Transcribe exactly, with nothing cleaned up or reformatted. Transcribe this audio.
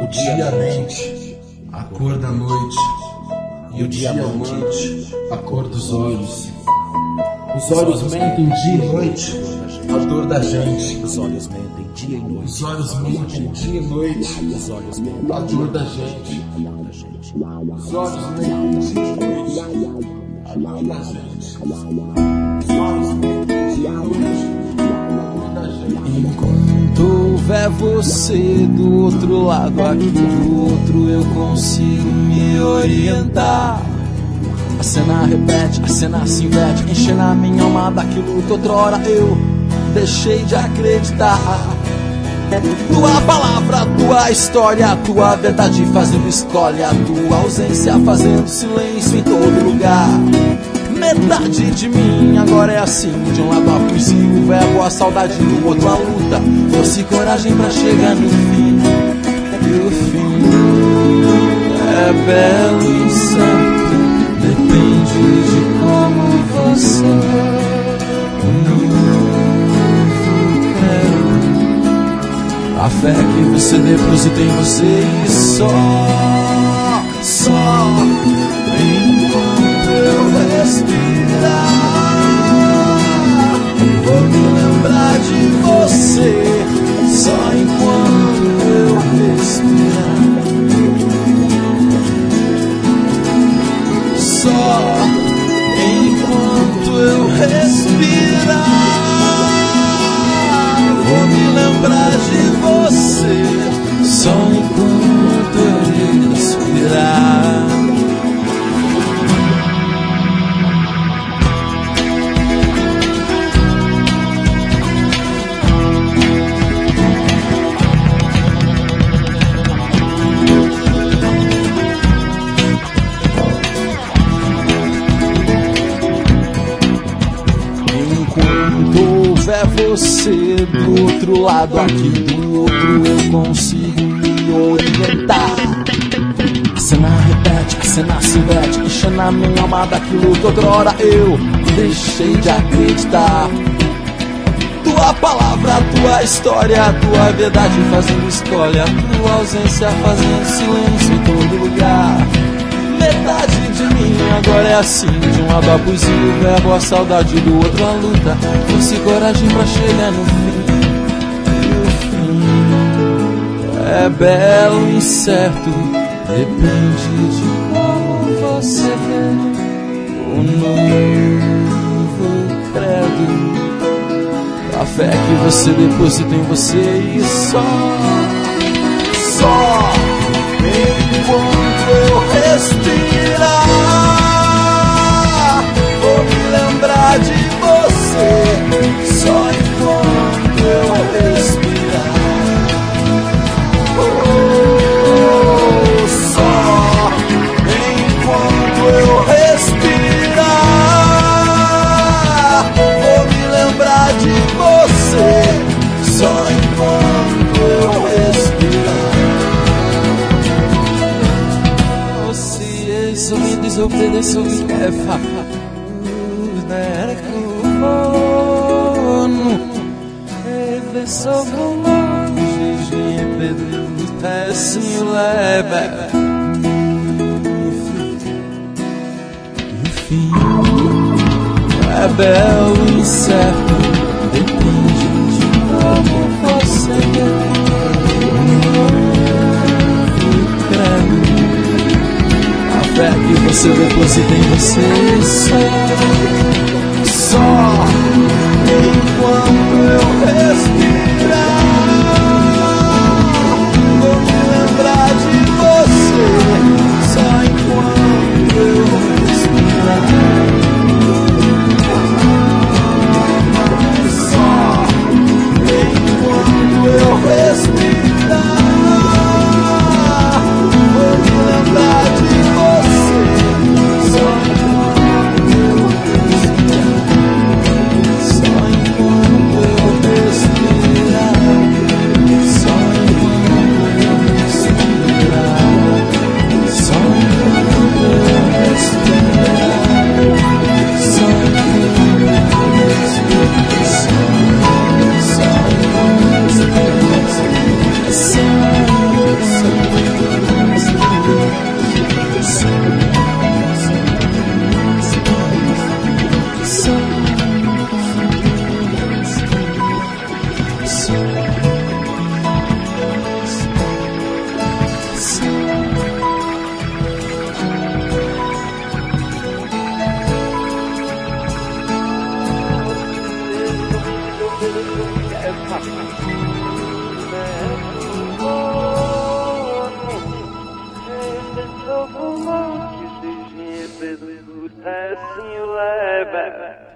O dia mente, a cor da noite, e o diamante, a cor dos olhos. Os olhos mentem dia e noite, a dor da gente. Os olhos mentem dia e noite. Os olhos mentem dia e noite, Os olhos mentem a dor da gente. Os olhos mentem dia e noite, a dor da gente. Os olhos mentem dia e noite, a dor da gente. Enquanto houver você do outro lado, aqui do outro eu consigo me orientar. A cena repete, a cena se inverte, enchendo a minha alma daquilo que outrora eu deixei de acreditar. Tua palavra, tua história, tua verdade fazendo escolha, tua ausência fazendo silêncio em todo lugar. Metade de mim agora é assim, de um lado a poesia, o verbo, a saudade, do outro a luta, força e coragem pra chegar no fim. E o fim é belo e incerto, depende de como você quer. A fé que você deposita em você e só, só enquanto eu respirar, vou me lembrar de você. Só enquanto eu respirar, só enquanto eu respirar, vou me lembrar de você. Só enquanto eu respirar. É você do outro lado, aqui do outro eu consigo me orientar. A cena repete, a cena se inverte, enchendo a minha alma daquilo que outrora eu deixei de acreditar. Tua palavra, tua história, tua verdade fazendo escolha, tua ausência fazendo silêncio em todo lugar. Metade de mim agora é assim, de um lado a poesia, o verbo, a saudade, do outro a luta, força e coragem pra chegar no fim. E o fim é belo e incerto, depende de como você quer. O novo credo, a fé que você deposita em você e só, só enquanto eu respirar, vou me lembrar de você. Só enquanto eu respirar, oh, só enquanto eu respirar, vou me lembrar de você. Só enquanto eu respirar. Me desobedeço que é fafa no eve sobre o longe pedro assim leve. E o fim é belo e incerto, depende de como você quer. Fé que você deposita em você só, só enquanto eu respirar, vou me lembrar de você. Só enquanto eu respirar, só enquanto eu respirar, vou me lembrar de você. Só enquanto eu velho.